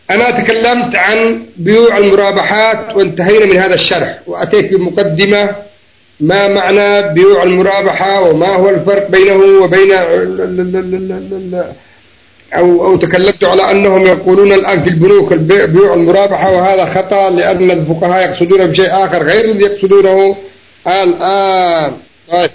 أنا تكلمت عن بيوع المرابحات وانتهينا من هذا الشرح، وأتيت بمقدمة ما معنى بيوع المرابحة وما هو الفرق بينه وبين أو تكلمت على أنهم يقولون الآن في البنوك بيوع المرابحة، وهذا خطأ لأن الفقهاء يقصدون بشيء آخر غير الذي يقصدونه الآن. طيب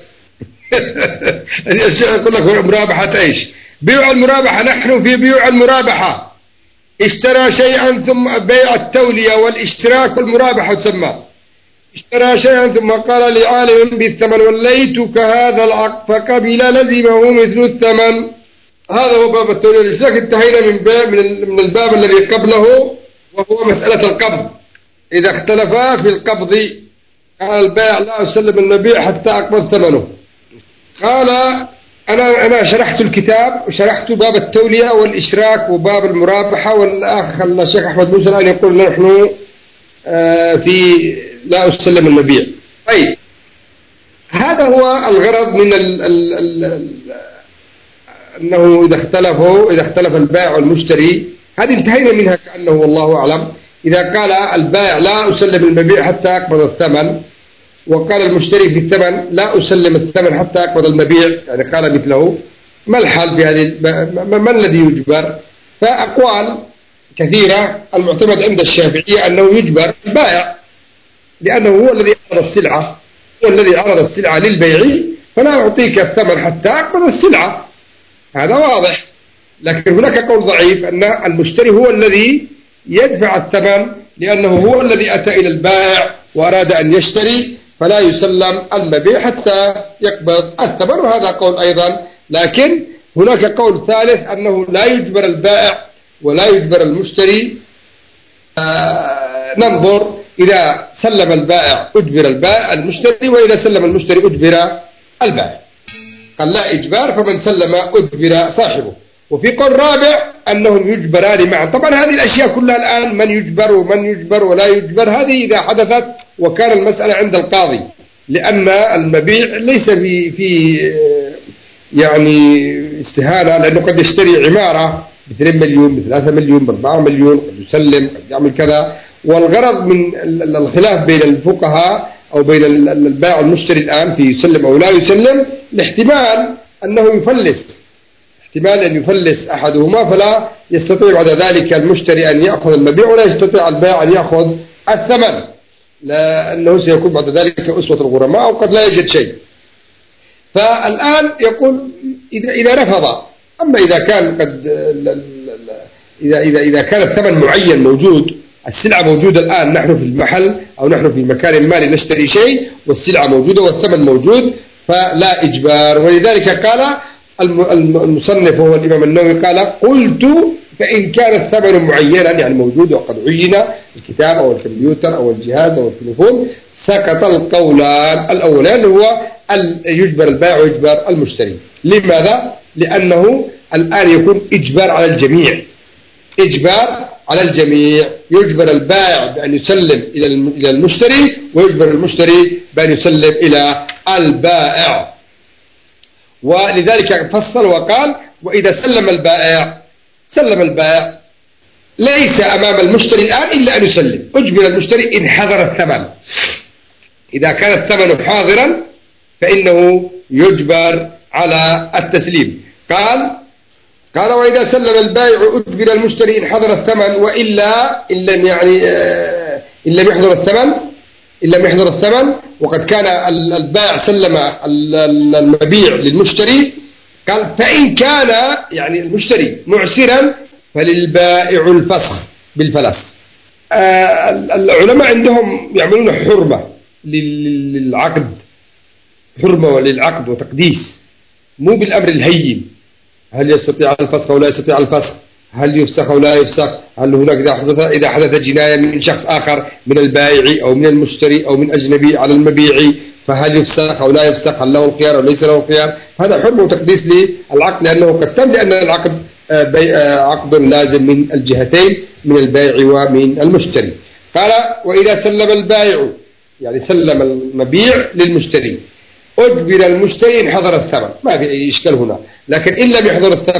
يقول لك مرابحة إيش؟ بيوع المرابحة، نحن في بيوع المرابحة اشترى شيئا ثم بيع التولية والاشتراك والمرابحة تسمى. اشترى شيئا ثم قال لعالم بالثمن وليتك هذا العقد فقبل لزمه مثل الثمن. هذا هو باب التولية والاشتراك. انتهينا من الباب الذي قبله وهو مسألة القبض. إذا اختلفا في القبض قال البائع لا أسلم المبيع حتى أقبض ثمنه. قال أنا شرحت الكتاب وشرحت باب التولية والإشراك وباب المرابحة، والأخ الشيخ أحمد موسى الآن يقول نحن في لا أسلم المبيع. طيب هذا هو الغرض من أنه إذا اختلف البائع والمشتري، هذه انتهينا منها كأنه والله أعلم. إذا قال البائع لا أسلم المبيع حتى أقبض الثمن، وقال المشتري في الثمن لا أسلم الثمن حتى أقبض المبيع، يعني قال مثله، ما الحال في هذه ما الذي يجبر؟ فأقوال كثيرة. المعتمد عند الشافعية أنه يجبر البائع، لأنه هو الذي عرض السلعة للبيع، فلا أعطيك الثمن حتى أقبض السلعة، هذا واضح. لكن هناك قول ضعيف أن المشتري هو الذي يدفع الثمن، لأنه هو الذي أتى إلى البائع وأراد أن يشتري، فلا يسلم المبيع حتى يقبض الثمن، وهذا قول أيضا. لكن هناك قول ثالث أنه لا يجبر البائع ولا يجبر المشتري. ننظر، إذا سلم البائع أجبر المشتري، وإذا سلم المشتري أجبر البائع. قال لا إجبار، فمن سلم أجبر صاحبه. وفي قول رابع أنهم يجبران معا. طبعا هذه الأشياء كلها الآن من يجبر ومن يجبر ولا يجبر، هذه إذا حدثت وكان المسألة عند القاضي، لأن المبيع ليس في يعني استهانة، لأنه قد يشتري عمارة ب2 مليون ب3 مليون ب4 مليون، قد يسلم قد يعمل كذا. والغرض من الخلاف بين الفقهاء أو بين البائع والمشتري الآن في يسلم أو لا يسلم، الاحتمال أنه يفلس، احتمال أن يفلس أحدهما، فلا يستطيع بعد ذلك المشتري أن يأخذ المبيع ولا يستطيع البائع أن يأخذ الثمن، لأنه سيكون بعد ذلك أسوة الغرماء أو قد لا يجد شيء. فالآن يقول إذا رفض. أما إذا كان قد إذا كان الثمن معين موجود، السلعة موجودة الآن، نحن في المحل أو نحن في مكان ما نشتري شيء والسلعة موجودة والثمن موجود، فلا إجبار. ولذلك قال المصنف وهو الإمام النووي قال قلت فإن كان الثمن معينا يعني موجود وقد عين الكتاب أو الكمبيوتر أو الجهاز أو التليفون، سقط القولان الأولان، هو يجبر البائع ويجبر المشتري. لماذا؟ لأنه الآن يكون إجبار على الجميع، إجبار على الجميع. يجبر البائع بأن يسلم إلى المشتري، ويجبر المشتري بأن يسلم إلى البائع. ولذلك فصل وقال وإذا سلم البائع ليس أمام المشتري الآن إلا أن يسلم. أجبر المشتري إن حضر الثمن، إذا كان الثمن حاضرا فإنه يجبر على التسليم. قال وإذا سلم البائع أجبر المشتري إن حضر الثمن، وإلا إن لم يحضر الثمن وقد كان البائع سلم المبيع للمشتري. قال فإن كان يعني المشتري معسرا فللبائع الفسخ بالفلس. العلماء عندهم يعملون حرمة للعقد، حرمة للعقد وتقديس، مو بالأمر الهين، هل يستطيع الفسخ أو لا يستطيع الفسخ، هل يفسخ أو لا يفسخ، هل هناك إذا حدث جناية من شخص آخر من البائع أو من المشتري أو من أجنبي على المبيع فهل يفسخ أو لا يفسخ، هل له الخيار أو ليس له الخيار. هذا حرمة وتقديس للعقد لأنه قد تم، لأن العقد عقد لازم من الجهتين، من البائع ومن المشتري. قال وإذا سلم البائع يعني سلم المبيع للمشتري أجبر المشتري إن حضر الثمن، ما في أي إشكال هنا. لكن إن لم يحضر الثمن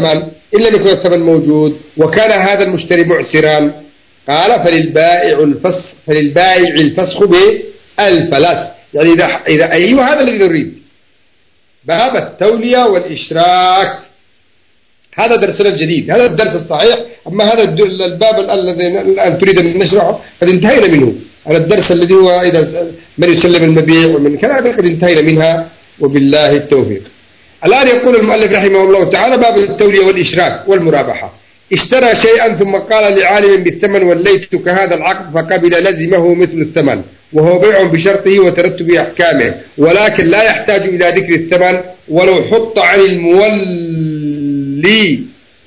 إن لم يكن الثمن موجود وكان هذا المشتري معسرا، قال فللبائع الفسخ بالفلس. يعني إذا أيوه هذا الذي نريد، باب التولية والإشراك. هذا درسنا الجديد، هذا الدرس الصحيح. أما هذا الباب الذي الآن تريد أن نشرحه قد انتهينا منه. هذا الدرس الذي هو إذا من يسلم المبيع ومن كلام قد انتهينا منها، وبالله التوفيق. الآن يقول المؤلف رحمه الله تعالى: باب التولية والإشراك والمرابحة. اشترى شيئا ثم قال لعالم بالثمن: وليتك هذا العقد، فقبل لزمه مثل الثمن، وهو بيع بشرطه وترتب أحكامه، ولكن لا يحتاج إلى ذكر الثمن ولو حط عن المولي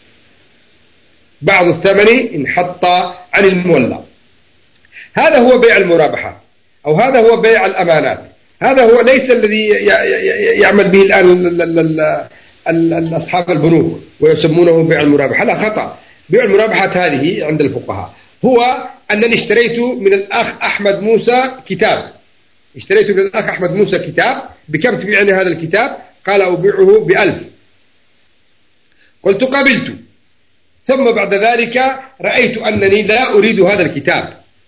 بعض الثمن إن حط عن المولى. هذا هو بيع المرابحة، أو هذا هو بيع الأمانات. هذا هو ليس الذي يعمل به الآن أصحاب البنوك ويسمونه بيع المرابحة، لا، خطأ. بيع المرابحة هذه عند الفقهاء هو أنني اشتريت من الأخ أحمد موسى كتاب. اشتريت من الأخ أحمد موسى كتاب، بكم تبيعني هذا الكتاب؟ قال: أبيعه ب1000. قلت: قبلت. ثم بعد ذلك رأيت أنني لا أريد هذا الكتاب،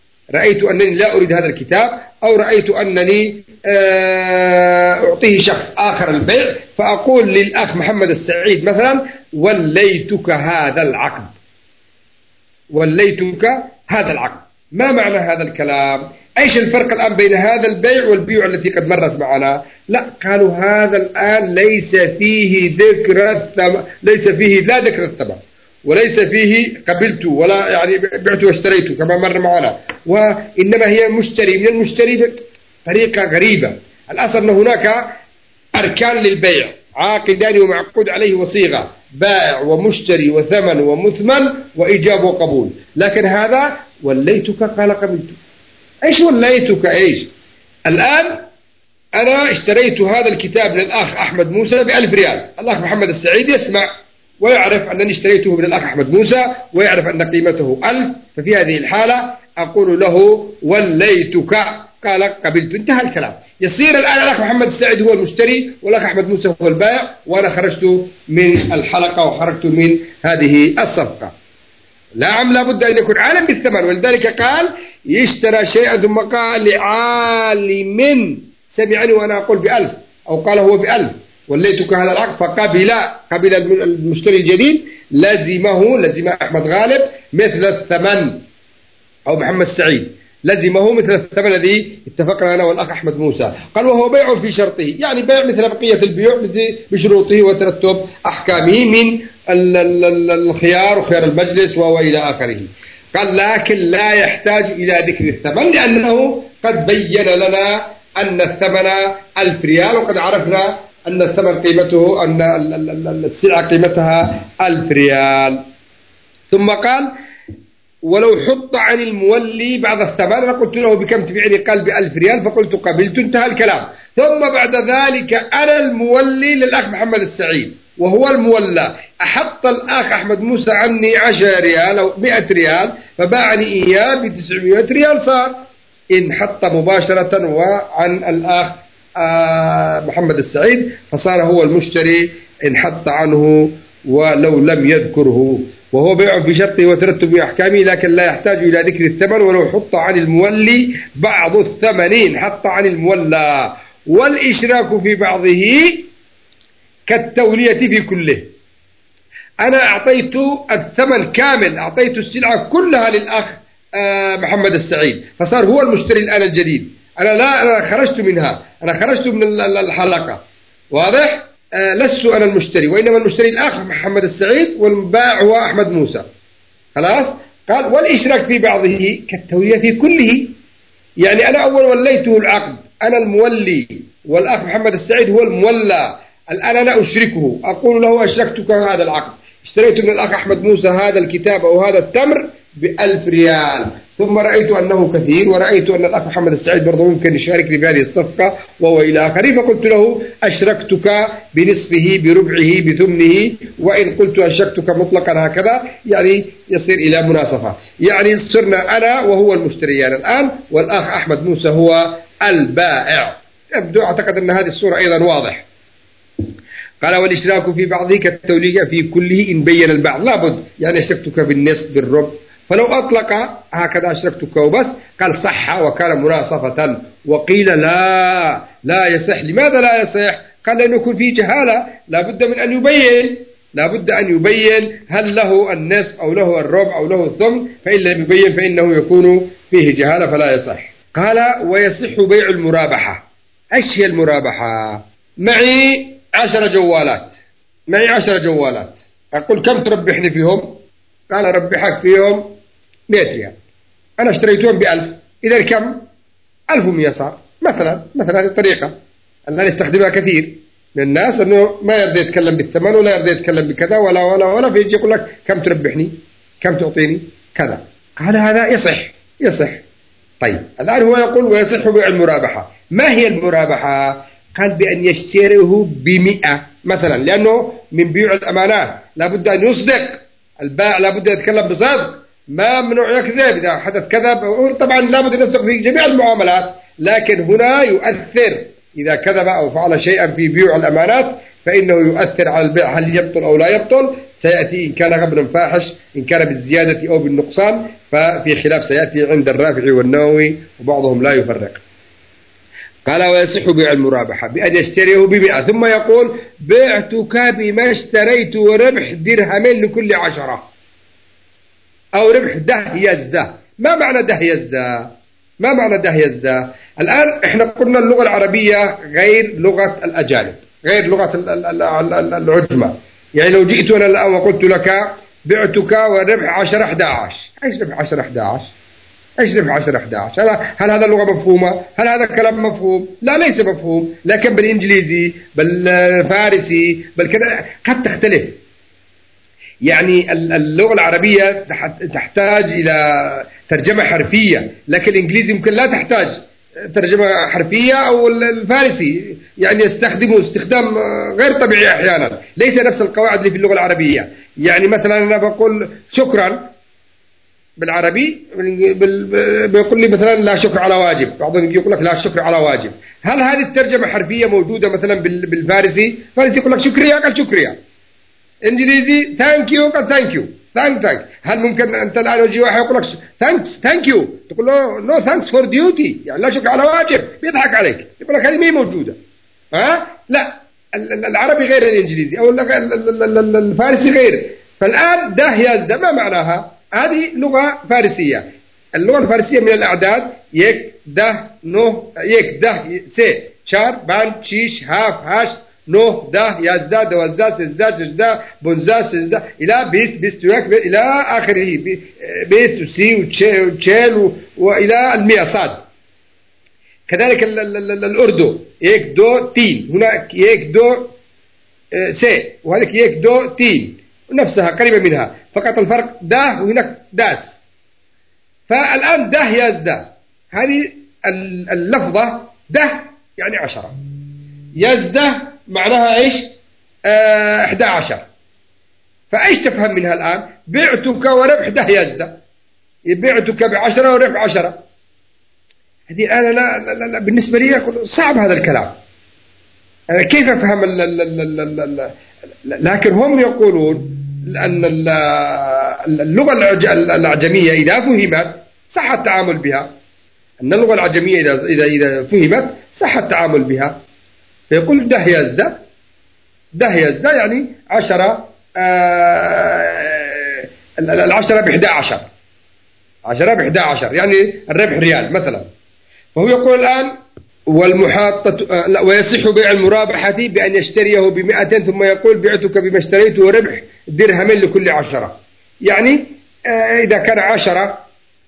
أو رأيت أنني أعطيه شخص آخر البيع، فأقول للأخ محمد السعيد مثلا: وليتك هذا العقد. ما معنى هذا الكلام؟ أيش الفرق الآن بين هذا البيع والبيع التي قد مرت معنا؟ لا، قالوا هذا الآن ليس فيه لا ذكر الثمن، وليس فيه قبلت ولا يعني بعت واشتريت كما مر معنا، وإنما هي مشتري من المشتري بطريقة غريبة. الأصل أن هناك أركان للبيع، عاقدان ومعقود عليه وصيغة، بائع ومشتري وثمن ومثمن وإيجاب وقبول. لكن هذا وليتك قال قبلت. إيش وليتك إيش؟ الآن أنا اشتريت هذا الكتاب من الأخ أحمد موسى ب1000 ريال. الأخ محمد السعيد يسمع ويعرف أنني اشتريته من الأخ أحمد موسى، ويعرف أن قيمته 1000. ففي هذه الحالة أقول له: وليتك قال قبلت. انتهى الكلام. يصير الآن الأخ محمد السعيد هو المشتري والأخ أحمد موسى هو البائع، وأنا خرجت من الحلقة وخرجت من هذه الصفقة. نعم، لابد أن يكون عالم بالثمن. ولذلك قال: يشترى شيئا ثم قال لعالم سمعني وأنا أقول ب1000، أو قال هو ب1000: وليتك هذا العقد، فقبل المشتري الجديد لزم أحمد غالب مثل الثمن، أو محمد سعيد لزمه مثل الثمن الذي اتفقنا أنا والأخ أحمد موسى. قال: وهو بيع في شرطه، يعني بيع مثل بقية البيوع بشروطه وترتب أحكامه من الخيار وخيار المجلس وإلى آخره. قال: لكن لا يحتاج إلى ذكر الثمن، لأنه قد بين لنا أن الثمن 1000 ريال، وقد عرفنا أن الثمن قيمته، أن السلعة قيمتها 1000 ريال. ثم قال: ولو حط عن المولي بعض الثمن. أنا قلت له: بكم تبيعني؟ قال: ب1000 ريال. فقلت: قبلت. انتهى الكلام. ثم بعد ذلك أنا المولي للأخ محمد السعيد وهو المولى، أحط الأخ أحمد موسى عني 10 ريال أو 100 ريال، فباعني إياه ب900 ريال. صار انحط مباشرة وعن الأخ محمد السعيد، فصار هو المشتري انحط عنه ولو لم يذكره. وهو بيع بشرطه وترتب أحكامه، لكن لا يحتاج إلى ذكر الثمن ولو حط عن المولي بعض الثمنين حط عن المولى. والإشراك في بعضه كالتولية في كله. أنا أعطيت الثمن كامل، أعطيت السلعة كلها للأخ محمد السعيد، فصار هو المشتري الآن الجديد. أنا خرجت منها، أنا خرجت من الحلقة، واضح؟ لست أنا المشتري، وإنما المشتري الآخر محمد السعيد، والبائع هو أحمد موسى. خلاص؟ قال: والإشراك في بعضه كالتولية في كله. يعني أنا أول وليته العقد، أنا المولي، والأخ محمد السعيد هو المولى. الآن أنا أشركه، أقول له: أشركتك هذا العقد، اشتريت من الأخ أحمد موسى هذا الكتاب أو هذا التمر ب1000 ريال، ثم رأيت أنه كثير، ورأيت أن الأخ محمد السعيد برضه ممكن يشاركني في هذه الصفقة وهو إلى آخره، فقلت له: أشركتك بنصفه بربعه بثمنه، وإن قلت أشركتك مطلقا هكذا يعني يصير إلى مناصفة، يعني صرنا أنا وهو المشتريان الآن، والأخ أحمد موسى هو البائع. يبدو أعتقد أن هذه الصورة أيضا واضح. قال والإشراك في بعضه كالتولية في كله إن بين البعض لابد، يعني أشركتك بالنصف بالربع، فلو أطلق هكذا أشركتك وبس قال صح وكان مناصفة. وقيل لا يصح. لماذا لا يصح؟ قال لأنه يكون فيه جهالة، لابد من أن يبين هل له النصف أو له الربع أو له الثمن، فإن لم يبين فإنه يكون فيه جهالة فلا يصح. قال ويصح بيع المرابحة. إيش هي المرابحة؟ معي 10 جوالات، أقول كم تربحني فيهم؟ قال ربحك فيهم 100 ريال، أنا اشتريتهم ب1000، إذا كم؟ 1100 صار مثلا هذه الطريقة التي نستخدمها كثير من الناس، أنه ما يرضى يتكلم بالثمن ولا يرضى يتكلم بكذا ولا فيجي يقول لك كم تربحني، كم تعطيني كذا. قال هذا يصح. طيب الآن هو يقول ويصح بيع المرابحة. ما هي المرابحة؟ قال بأن يشتريه ب100 مثلا، لأنه من بيع الأمانات لابد أن يصدق البائع، لابد أن يتكلم بصدق، ما ممنوع يكذب. إذا حدث كذب طبعا لابد أن يصدق في جميع المعاملات، لكن هنا يؤثر إذا كذب أو فعل شيئا في بيع الأمانات فإنه يؤثر على البيع، هل يبطل أو لا يبطل سيأتي، إن كان غبنا فاحش، إن كان بالزيادة أو بالنقصان، ففي خلاف سيأتي عند الرافعي والنووي وبعضهم لا يفرق. قال ويصح بيع المرابحة بأن يشتريه ب100 ثم يقول بعتك بما اشتريت وربح درهمين لكل 10، أو ربح ده يزده. ما معنى ده يزده؟ الآن احنا قلنا اللغة العربية غير لغة الأجانب، غير لغة العجمة. يعني لو جئت أنا الآن وقلت لك بعتك وربح 10-11، ايش ربح 10-11؟ ايش ربح 10-11؟ هل هذا اللغة مفهومة؟ هل هذا كلام مفهوم؟ لا، ليس مفهوم. لكن بالإنجليزي، بالفارسي، بالكذا قد تختلف. يعني اللغة العربية تحتاج إلى ترجمة حرفية، لكن الإنجليزي ممكن لا تحتاج ترجمة حرفية، أو الفارسي يعني يستخدمه استخدام غير طبيعي أحيانا، ليس نفس القواعد اللي في اللغة العربية. يعني مثلا أنا بقول شكرا بالعربي بيقول لي مثلا لا شكر على واجب، بعضهم يقول لك لا شكر على واجب. هل هذه الترجمة حرفية موجودة مثلا بالفارسي؟ الفارسي يقول لك شكريا، قال شكريا. انجليزي ثانك يو، قال ثانك يو. ثانك هل ممكن انت الان يجي واحد يقول لك ثانك يو تقول له نو ثانكس فور ديوتي، يعني لا شكر على واجب، بيضحك عليك، يقول لك هذه ما هي موجودة. لا، العربي غير الانجليزي او الفارسي غير. فالان ده يزده ما معناها؟ هذه لغة فارسية. اللغة الفارسية من الأعداد يك ده نو، يك ده سي شار بان شيش هاف هاش نو ده يزدا دوزدا سزدا سجدا بنزا سزدا إلى بيست ويك إلى آخره، بيست وسي وتشيل وإلى 100 صاد. كذلك الأردو يك دو تين، هناك يك دو سي وهذاك يك دو تين، نفسها قريبة منها، فقط الفرق ده وهناك داس. فالآن ده يزدا، هذه اللفظة ده يعني 10، يزدا معناها ايش؟ 11. فايش تفهم منها الآن؟ بعتك وربح ده يزدا، بعتك ب10 وربح 10. هذه أنا لا بالنسبة لي أقول صعب هذا الكلام، كيف أفهم لكن هم يقولون أن اللغة الأعجمية إذا فهمت صح التعامل بها، أن اللغة الأعجمية إذا فهمت صح التعامل بها. فيقول ده يزدا يعني 10، 10 ب11، 10 ب11 يعني الربح ريال مثلا. فهو يقول الآن والمحاطة ويصح بيع المرابحة بأن يشتريه ب100 ثم يقول بعتك بما اشتريته وربح درهمين لكل 10. يعني إذا كان 10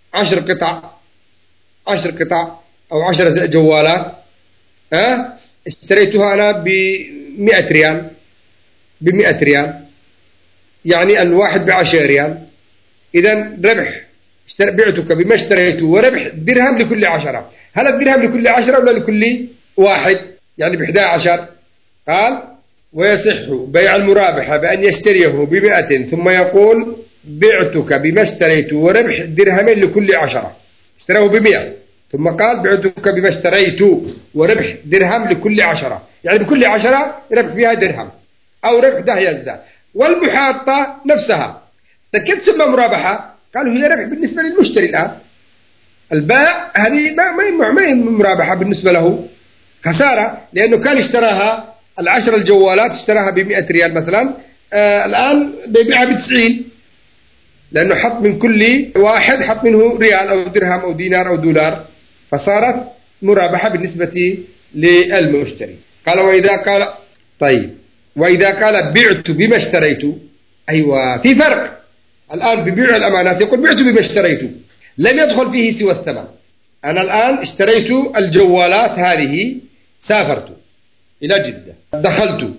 قطع أو 10 جوالات، اشتريتها أنا ب100 ريال، يعني الواحد ب10 ريال، إذا ربح بعتك بما اشتريته وربح درهم لكل 10. هل الدرهم لكل 10 ولا لكل واحد؟ يعني ب11. قال ويصح بيع المرابحة بأن يشتريه ب100 ثم يقول بعتك بما اشتريته وربح درهمين لكل 10. اشتراه ب100 ثم قال بعتك بما اشتريته وربح درهم لكل 10، يعني بكل 10 ربح فيها درهم. أو ربح ده يزداد. والمحاطة نفسها كيف تسمى مرابحة؟ قالوا هي ربح بالنسبة للمشتري الآن. البائع هذه ما هي مرابحة بالنسبة له، خسارة، لأنه كان اشتراها 10 الجوالات اشتراها ب100 ريال مثلا، الآن بيبيعها ب90، لأنه حط من كل واحد حط منه ريال أو درهم أو دينار أو دولار، فصارت مرابحة بالنسبة للمشتري. قال وإذا قال طيب وإذا قال بعت بما اشتريت، أيوة في فرق. الآن ببيع الأمانات يقول بعت بما اشتريت، لم يدخل فيه سوى الثمن. أنا الآن اشتريت الجوالات هذه، سافرت إلى جدة، دخلت،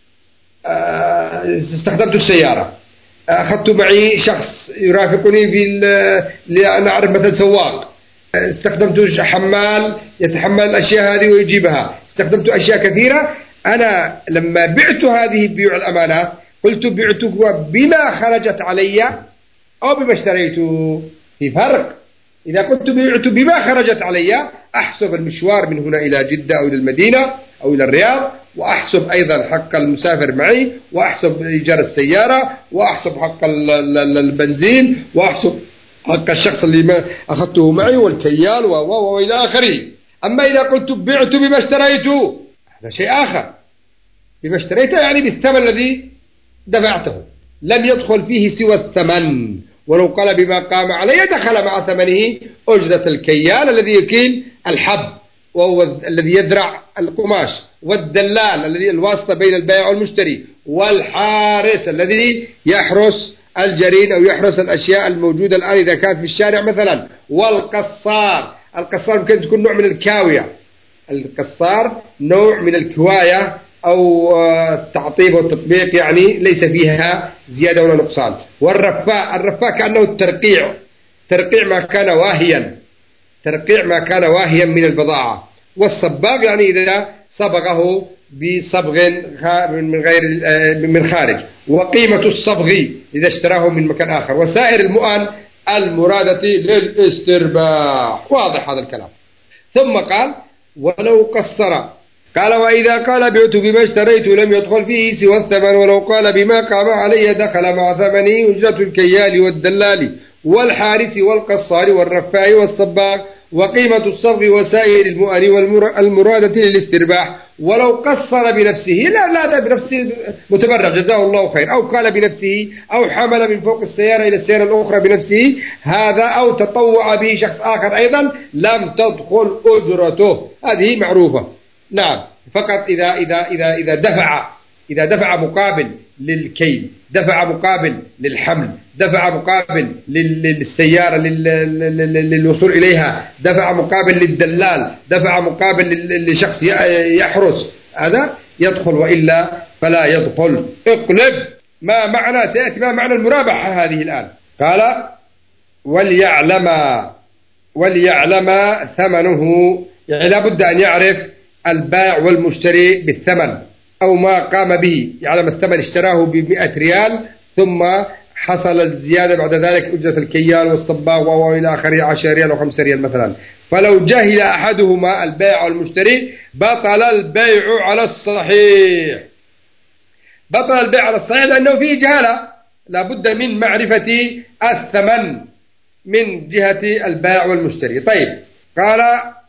استخدمت السيارة، أخذت معي شخص يرافقني لأن أعرف مثل سواق، استخدمت حمال يتحمل الأشياء هذه ويجيبها، استخدمت أشياء كثيرة. أنا لما بعت هذه بيع الأمانات قلت بعتها بما خرجت علي أو بما اشتريته، في فرق. إذا قلت بعت بما خرجت علي أحسب المشوار من هنا إلى جدة أو إلى المدينة أو إلى الرياض، وأحسب أيضا حق المسافر معي، وأحسب إيجار السيارة، وأحسب حق البنزين، وأحسب حق الشخص اللي ما أخذته معي والكيال وإلى آخره. أما إذا قلت بعت بما اشتريته هذا شيء آخر. بما اشتريته يعني بالثمن الذي دفعته، لم يدخل فيه سوى الثمن. ولو قال بما قام عليه دخل مع ثمنه أجرة الكيال الذي يكيل الحب وهو الذي يذرع القماش، والدلال الذي الواسطة بين البائع والمشتري، والحارس الذي يحرس الجرين أو يحرس الأشياء الموجودة الآن إذا كانت في الشارع مثلا، والقصار. القصار ممكن تكون نوع من الكاوية، القصار نوع من الكواية أو التعطيب والتطبيق، يعني ليس فيها زيادة ولا نقصان. والرفاء، الرفاء كأنه الترقيع، ترقيع ما كان واهيا، ترقيع ما كان واهيا من البضاعة. والصباغ يعني إذا صبغه بصبغ من غير من خارج. وقيمة الصبغ إذا اشتراه من مكان آخر. وسائر المؤن المرادة للاسترباح. واضح هذا الكلام. ثم قال ولو قصر، قال وإذا قال بعت بما اشتريت لم يدخل فيه سوى الثمن، ولو قال بما قام علي دخل مع ثمنه أجرة الكيال والدلال والحارس والقصار والرفاع والصباغ وقيمة الصبغ وسائر المؤن والمرادة للاسترباح. ولو قصر بنفسه، لا بنفسه متبرع جزاه الله خير، أو قال بنفسه، أو حمل من فوق السيارة إلى السيارة الأخرى بنفسه هذا، أو تطوع به شخص آخر أيضا، لم تدخل أجرته. هذه معروفة. نعم، فقط إذا دفع مقابل للكيل، دفع مقابل للحمل، دفع مقابل للسيارة للوصول إليها، دفع مقابل للدلال، دفع مقابل لشخص يحرس، هذا يدخل، وإلا فلا يدخل. اقلب ما معنى، سيأتي ما معنى المرابحة هذه الآن. قال وليعلم ثمنه، يعني لابد أن يعرف البائع والمشتري بالثمن أو ما قام به، يعلم الثمن اشتراه ب100 ريال ثم حصل الزيادة بعد ذلك أجرة الكيال والصباغ وإلى آخره 10 ريال أو 5 ريال مثلا. فلو جهل أحدهما البائع والمشتري بطل البيع على الصحيح. بطل البيع على الصحيح لأنه فيه جهالة، لابد من معرفة الثمن من جهة البائع والمشتري. طيب، قال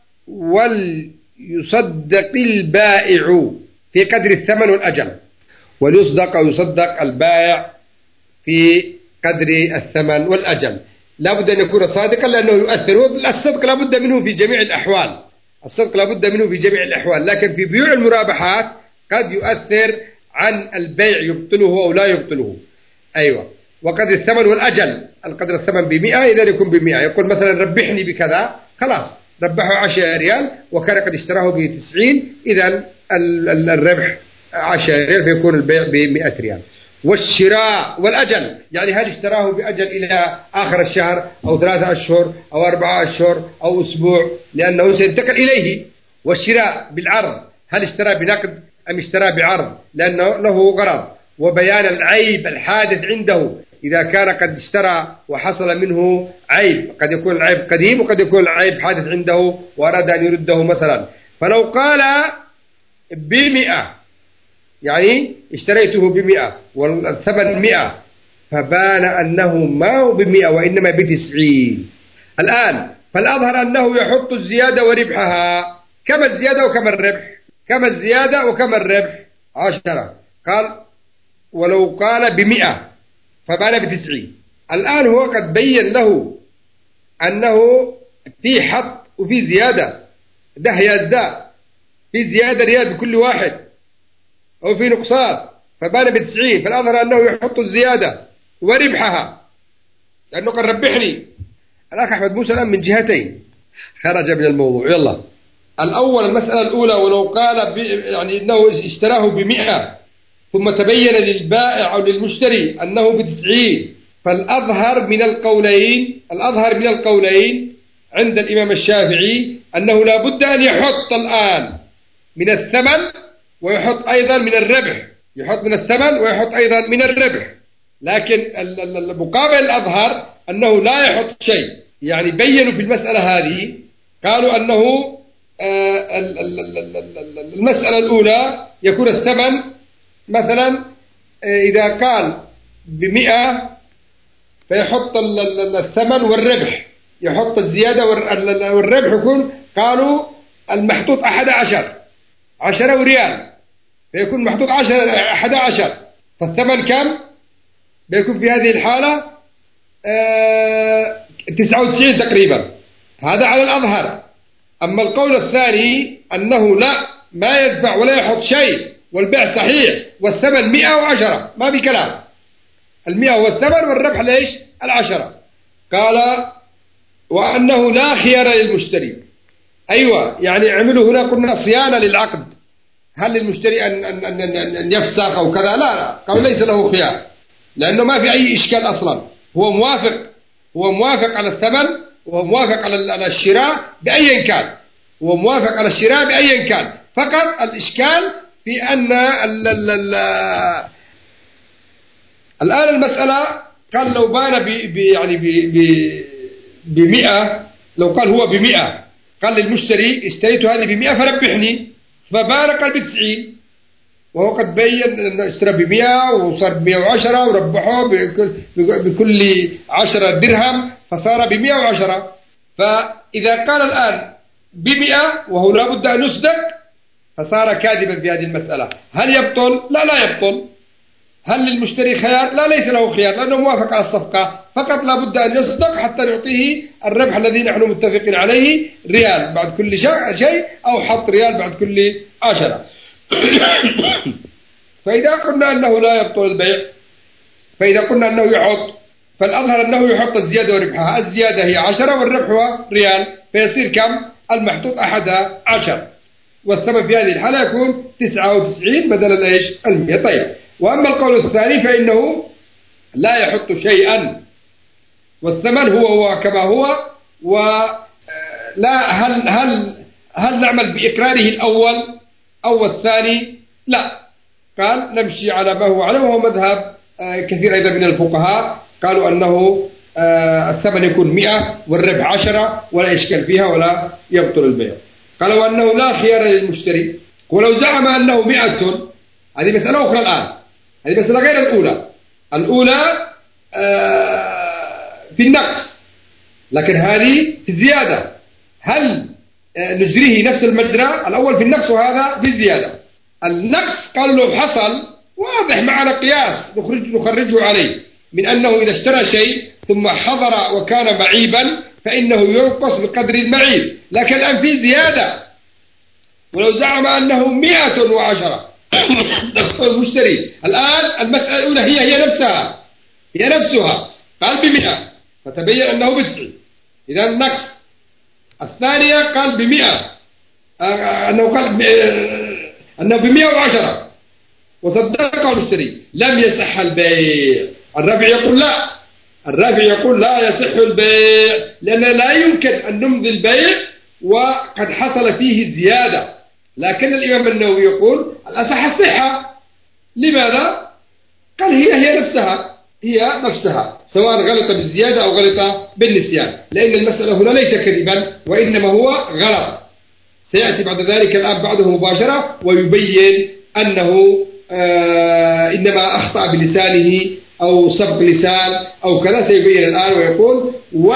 وليصدق البائع في قدر الثمن والأجل، وليصدق أو يصدق البائع في قدر الثمن والأجل. لابد أن يكون صادقا لأنه يؤثر. الصدق لابد منه في جميع الأحوال، الصدق لابد منه في جميع الأحوال، لكن في بيوع المرابحات قد يؤثر عن البيع، يبطله أو لا يبطله. أيوة. وقدر الثمن والأجل، القدر الثمن ب100 إذا يكون ب100، يقول مثلا ربحني بكذا، خلاص ربحه 10 ريال وكان قد اشتراه ب90، إذا الربح 10 ريال فيكون البيع ب100 ريال. والشراء والأجل، يعني هل اشتراه بأجل إلى آخر الشهر أو 3 أشهر أو 4 أشهر أو أسبوع لأنه سينتقل إليه. والشراء بالعرض، هل اشترى بنقد أم اشترى بعرض لأنه له غرض. وبيان العيب الحادث عنده، إذا كان قد اشترى وحصل منه عيب، قد يكون العيب قديم وقد يكون العيب حادث عنده وأراد أن يرده مثلا. فلو قال ب100، يعني اشتريته ب100 والثمن 100، فبان أنه ما هو ب100 وإنما ب90. الآن فالأظهر أنه يحط الزيادة وربحها. كم الزيادة وكم الربح؟ كم الزيادة وكم الربح؟ 10. قال ولو قال ب100 فبان ب90. الآن هو قد بين له أنه في حط وفي زيادة، ده يزداد، في زيادة ريال بكل واحد أو في نقصان، فبان ب90. فالأظهر أنه يحط الزيادة وربحها لأنه قد ربحني. الأخ أحمد موسى الآن من جهتين خرج من الموضوع. يلا الأول، المسألة الأولى ولو قال يعني أنه اشتراه ب100 ثم تبين للبائع أو للمشتري أنه ب90، فالأظهر من القولين عند الإمام الشافعي أنه لا بد أن يحط الآن من الثمن ويحط أيضا من الربح، يحط من الثمن ويحط أيضا من الربح. لكن المقابل الأظهر أنه لا يحط شيء. يعني بينوا في المسألة هذه، قالوا أنه المسألة الأولى يكون الثمن مثلا إذا قال ب100 فيحط الثمن والربح، يحط الزيادة والربح يكون، قالوا المحطوط 10 ريال، فيكون محطوط 11، فالثمن كم؟ بيكون في هذه الحالة 99 تقريبا. هذا على الأظهر. أما القول الثاني أنه لا، ما يدفع ولا يحط شيء والبيع صحيح والثمن 110، ما بكلام، 100 هو الثمن والربح ليش؟ 10. قال وأنه لا خيار للمشتري. أيوة، يعني عملوا هنا قلنا صيانة للعقد. هل للمشتري أن يفسخ أو كذا؟ لا، قال ليس له خيار، لأنه ما في أي إشكال أصلا. هو موافق على الثمن، وهو موافق على الشراء بأي كان، هو موافق على الشراء بأي كان. فقط الإشكال في أن الآن المسألة قال لو بان يعني ب100، لو قال هو ب100، قال للمشتري اشتريت هذه ب100 فربحني، فبان قال ب90، وهو قد بين أنه اشترى ب100 وصار ب110 وربحه بكل 10 درهم فصار ب110. فإذا قال الآن ب100 وهو لا بد أن يصدق فصار كاذبا في هذه المسألة. هل يبطل؟ لا يبطل. هل للمشتري خيار؟ لا، ليس له خيار، لأنه موافق على الصفقة، فقط لا بد أن يصدق حتى نعطيه الربح الذي نحن متفقين عليه، ريال بعد كل شيء، أو حط ريال بعد كل 10. فإذا قلنا أنه لا يبطل البيع، فإذا قلنا أنه يحط، فالأظهر أنه يحط الزيادة وربحها. الزيادة هي 10 والربح هو ريال، فيصير كم؟ المحطوط 11، والثمن في هذه الحالة يكون 99 بدل ايش؟ 100. طيب، وأما القول الثاني فإنه لا يحط شيئا والثمن هو كما هو، ولا هل نعمل بإقراره الأول أو الثاني؟ لا، قال نمشي على ما هو عليه، وهو مذهب كثير أيضا من الفقهاء، قالوا أنه الثمن يكون 100 والربح 10 ولا إشكال فيها ولا يبطل البيع. قالوا أنه لا خيار للمشتري، ولو زعم أنه 100، هذه مسألة أخرى الآن، هذه مسألة غير الأولى في النقص، لكن هذه في الزيادة. هل نجريه نفس المجرى؟ الأول في النقص وهذا في الزيادة. النقص قالوا لو حصل واضح معنا قياس نخرجه عليه، من أنه إذا اشترى شيء ثم حضر وكان معيبا فإنه ينقص بقدر المعيب. لكن الآن في زيادة، ولو زعم أنه 110 المشتري، الآن المسألة الأولى هي نفسها قال ب100 فتبين أنه ب90، إذا النقص. الثانية قال ب100 أنه ب110 وصدقه المشتري، لم يصح البيع. الرافع يقول لا يصح البيع، لأن لا يمكن أن نمضي البيع وقد حصل فيه زيادة. لكن الإمام النووي يقول الأصح الصحة. لماذا؟ قال هي نفسها سواء غلط بالزيادة أو غلط بالنسيان، لأن المسألة هنا ليس كذبا وإنما هو غلط. سيأتي بعد ذلك الآن بعده مباشرة ويبين أنه إنما أخطأ بلسانه أو سبق لسان أو كذا، سيبين الآن ويقول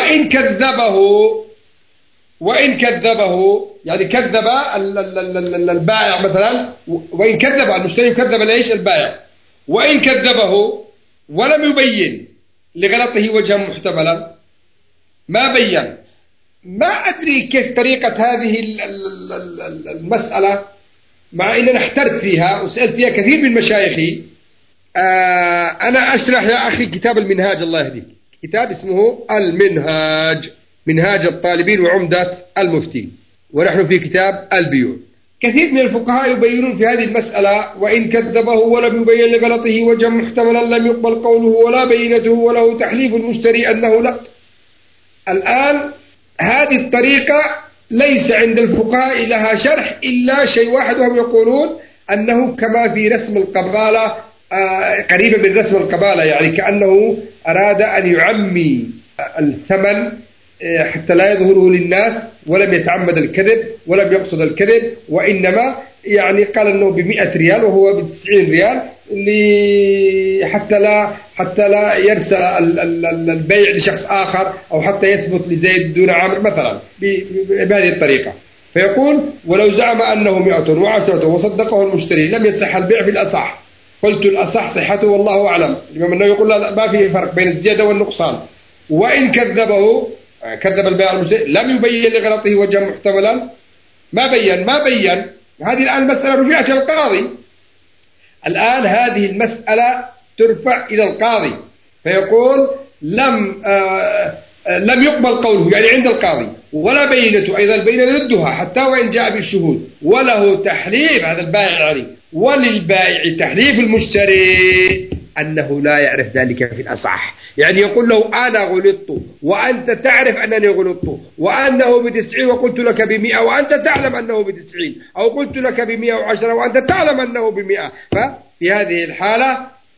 وإن كذبه يعني كذب البائع مثلا، وإن كذب المشتري كذب ليش البائع، وإن كذبه ولم يبين لغلطه وجها محتملا، ما بين. ما أدري كيف طريقة هذه المسألة، مع أننا احترت فيها وسألت فيها كثير من مشايخي. أنا أشرح يا أخي كتاب المنهاج، الله يهديك، كتاب اسمه المنهاج، منهاج الطالبين وعمدة المفتين، ونحن في كتاب البيوع. كثير من الفقهاء يبينون في هذه المسألة وإن كذبه ولم يبين لغلطه وجها محتملا لم يقبل قوله ولا بينته وله تحليف المشتري أنه لا. الآن هذه الطريقة ليس عند الفقهاء لها شرح إلا شيء واحد، وهم يقولون أنه كما في رسم القبالة، قريبة من رسم القبالة، يعني كأنه أراد أن يعمي الثمن حتى لا يظهره للناس، ولم يتعمد الكذب ولم يقصد الكذب، وإنما يعني قال أنه ب100 ريال وهو ب90 ريال حتى لا يرسل البيع لشخص آخر، أو حتى يثبت لزيد دون عامر مثلا بهذه الطريقة. فيقول ولو زعم أنه 110 وصدقه المشتري لم يصح البيع في الأصح. قلت الأصح صحته والله أعلم. الإمام النووي يقول لا، ما في فرق بين الزيادة والنقصان. وإن كذبه، كذب البائع المشتري، لم يبين لغلطه وجها محتملا، ما بين. هذه الآن المسألة رجعت إلى القاضي. الآن هذه المسألة ترفع إلى القاضي، فيقول لم يقبل قوله يعني عند القاضي، ولا بينته، أيضا البينة يردها حتى وإن جاء بالشهود، وله تحليف هذا البائع يعني، وللبائع تحليف المشتري أنه لا يعرف ذلك في الأصح. يعني يقول له أنا غلطت وأنت تعرف أنني غلطت، وأنه ب90 وقلت لك ب100 وأنت تعلم أنه ب90، أو قلت لك ب110 وأنت تعلم أنه ب100. ففي هذه الحالة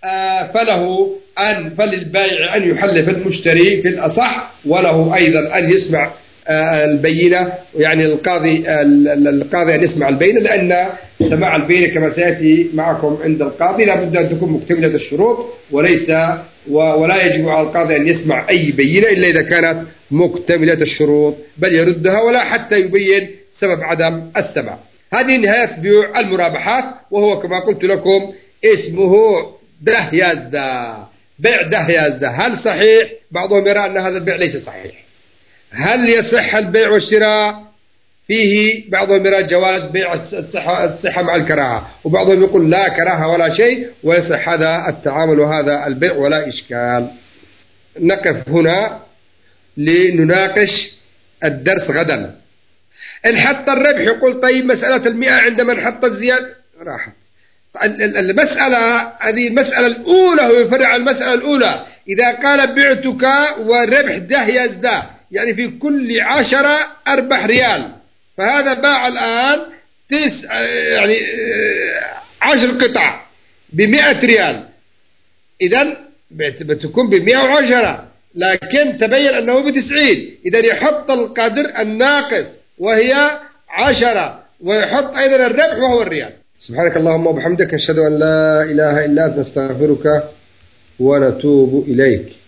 فللبائع أن يحلف المشتري في الأصح، وله أيضا أن يسمع البينة، يعني القاضي أن يسمع البينة، لأن سماع البينة كما سيأتي معكم عند القاضي لا بد أن تكون مكتملة الشروط، ولا يجب على القاضي أن يسمع أي بينة إلا إذا كانت مكتملة الشروط، بل يردها ولا حتى يبين سبب عدم السماع. هذه نهاية بيوع المرابحات، وهو كما قلت لكم اسمه دهيازدة، بيع دهيازدة. هل صحيح؟ بعضهم يرى أن هذا البيع ليس صحيح. هل يصح البيع والشراء فيه؟ بعضهم يرى جواز بيع الصحة مع الكراهة، وبعضهم يقول لا كراهة ولا شيء ويصح هذا التعامل وهذا البيع ولا إشكال. نقف هنا لنناقش الدرس غدا. انحط الربح، يقول طيب مسألة 100 عندما انحط الزيادة راحت. المسألة هذه المسألة الأولى، هو يفرع المسألة الأولى. إذا قال بعتك والربح ده يزداد، يعني في كل 10 أربح ريال، فهذا باع الآن 10 قطع ب100 ريال، إذن بتكون ب110، لكن تبين أنه ب90. إذن يحط القدر الناقص وهي 10، ويحط أيضا الربح وهو الريال. سبحانك اللهم وبحمدك، نشهد أن لا إله إلا أنت، نستغفرك ونتوب إليك.